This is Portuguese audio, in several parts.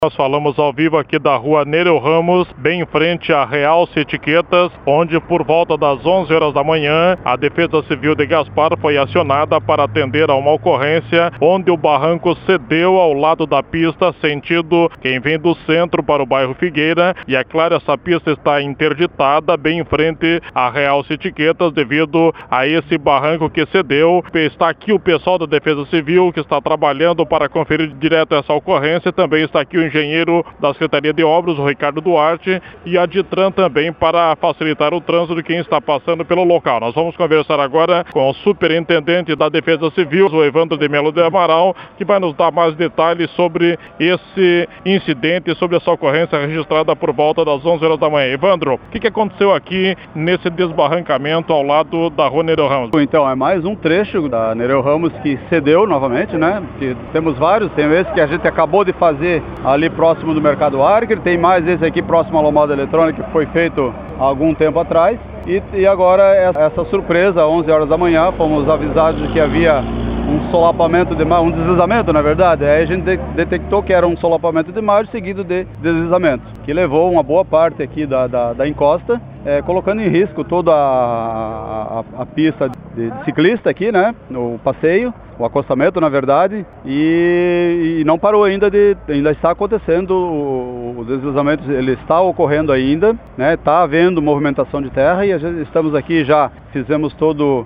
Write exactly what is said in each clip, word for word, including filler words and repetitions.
Nós falamos ao vivo aqui da rua Nereu Ramos, bem em frente à Realce Etiquetas, onde por volta das onze horas da manhã, a Defesa Civil de Gaspar foi acionada para atender a uma ocorrência onde o barranco cedeu ao lado da pista, sentido quem vem do centro para o bairro Figueira, e é claro, essa pista está interditada bem em frente à Realce Etiquetas devido a esse barranco que cedeu. Está aqui o pessoal da Defesa Civil que está trabalhando para conferir direto essa ocorrência. Também está aqui o engenheiro da Secretaria de Obras, o Ricardo Duarte, e a Ditran também para facilitar o trânsito de quem está passando pelo local. Nós vamos conversar agora com o superintendente da Defesa Civil, o Evandro de Melo de Amaral, que vai nos dar mais detalhes sobre esse incidente, sobre essa ocorrência registrada por volta das onze horas da manhã. Evandro, o que, que aconteceu aqui nesse desbarrancamento ao lado da rua Nereu Ramos? Então, é mais um trecho da Nereu Ramos que cedeu novamente, né? Que temos vários, tem esse que a gente acabou de fazer ali próximo do Mercado Archer, tem mais esse aqui próximo à Lomada Eletrônica que foi feito há algum tempo atrás, e, e agora essa surpresa, às onze horas da manhã, fomos avisados de que havia um solapamento de margem, um deslizamento na verdade, aí a gente de detectou que era um solapamento de margem seguido de deslizamento, que levou uma boa parte aqui da, da, da encosta, é, colocando em risco toda a, a, a pista de, de ciclista aqui, né, o passeio, o acostamento na verdade, e, e não parou ainda, de, ainda está acontecendo, o, o deslizamento ele está ocorrendo ainda, né, está havendo movimentação de terra e a gente, estamos aqui já, fizemos todo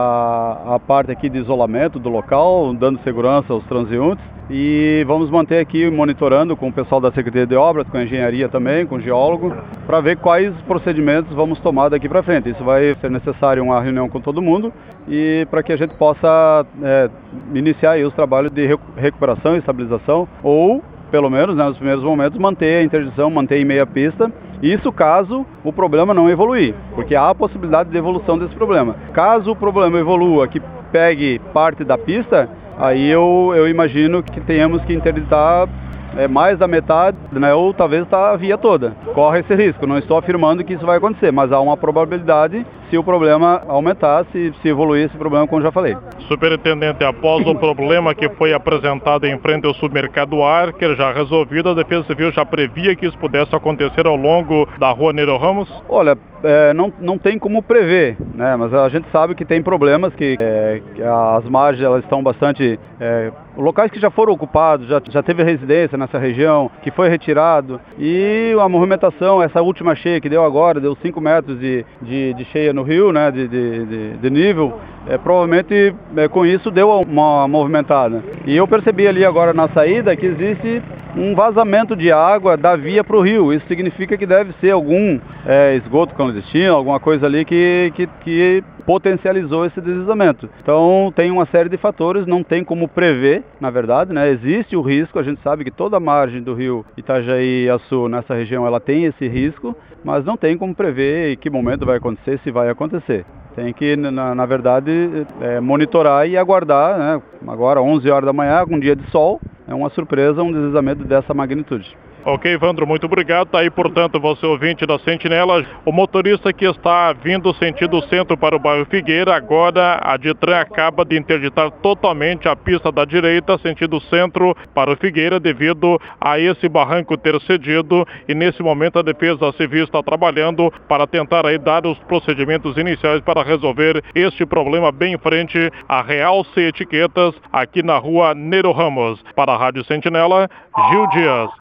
a, a parte aqui de isolamento do local, dando segurança aos transeuntes, e vamos manter aqui monitorando com o pessoal da Secretaria de Obras, com a engenharia também, com o geólogo, para ver quais procedimentos vamos tomar daqui para frente. Isso vai ser necessário uma reunião com todo mundo e para que a gente possa é, iniciar aí os trabalhos de recuperação e estabilização, ou pelo menos, né, nos primeiros momentos, manter a interdição, manter em meia pista. Isso caso o problema não evoluir, porque há a possibilidade de evolução desse problema. Caso o problema evolua, que pegue parte da pista, aí eu, eu imagino que tenhamos que interditar é, mais da metade, né, ou talvez tá a via toda. Corre esse risco, não estou afirmando que isso vai acontecer, mas há uma probabilidade se o problema aumentar, se, se evoluir esse problema, como já falei. Superintendente, após o problema que foi apresentado em frente ao supermercado Archer, já resolvido, a Defesa Civil já previa que isso pudesse acontecer ao longo da rua Nereu Ramos? Olha, é, não, não tem como prever, né? Mas a gente sabe que tem problemas, que, é, que as margens elas estão bastante... É, locais que já foram ocupados, já, já teve residência nessa região, que foi retirado, e a movimentação, essa última cheia que deu agora, deu cinco metros de, de, de cheia no rio, né, de, de, de, de nível, é, provavelmente é, com isso deu uma movimentada. E eu percebi ali agora na saída que existe um vazamento de água da via para o rio. Isso significa que deve ser algum é, esgoto clandestino, alguma coisa ali que, que, que potencializou esse deslizamento. Então tem uma série de fatores, não tem como prever, na verdade, né? Existe o risco, a gente sabe que toda a margem do rio Itajaí-Açu nessa região ela tem esse risco, mas não tem como prever em que momento vai acontecer, se vai acontecer. Tem que, na, na verdade, é, monitorar e aguardar, né? Agora, onze horas da manhã, um dia de sol, é uma surpresa um deslizamento dessa magnitude. Ok, Evandro, muito obrigado. Está aí, portanto, você ouvinte da Sentinela, o motorista que está vindo sentido centro para o bairro Figueira. Agora a Ditran acaba de interditar totalmente a pista da direita, sentido centro para o Figueira, devido a esse barranco ter cedido, e nesse momento a Defesa Civil está trabalhando para tentar aí dar os procedimentos iniciais para resolver este problema bem em frente à Realce Etiquetas, aqui na rua Nereu Ramos. Para a Rádio Sentinela, Gil Dias.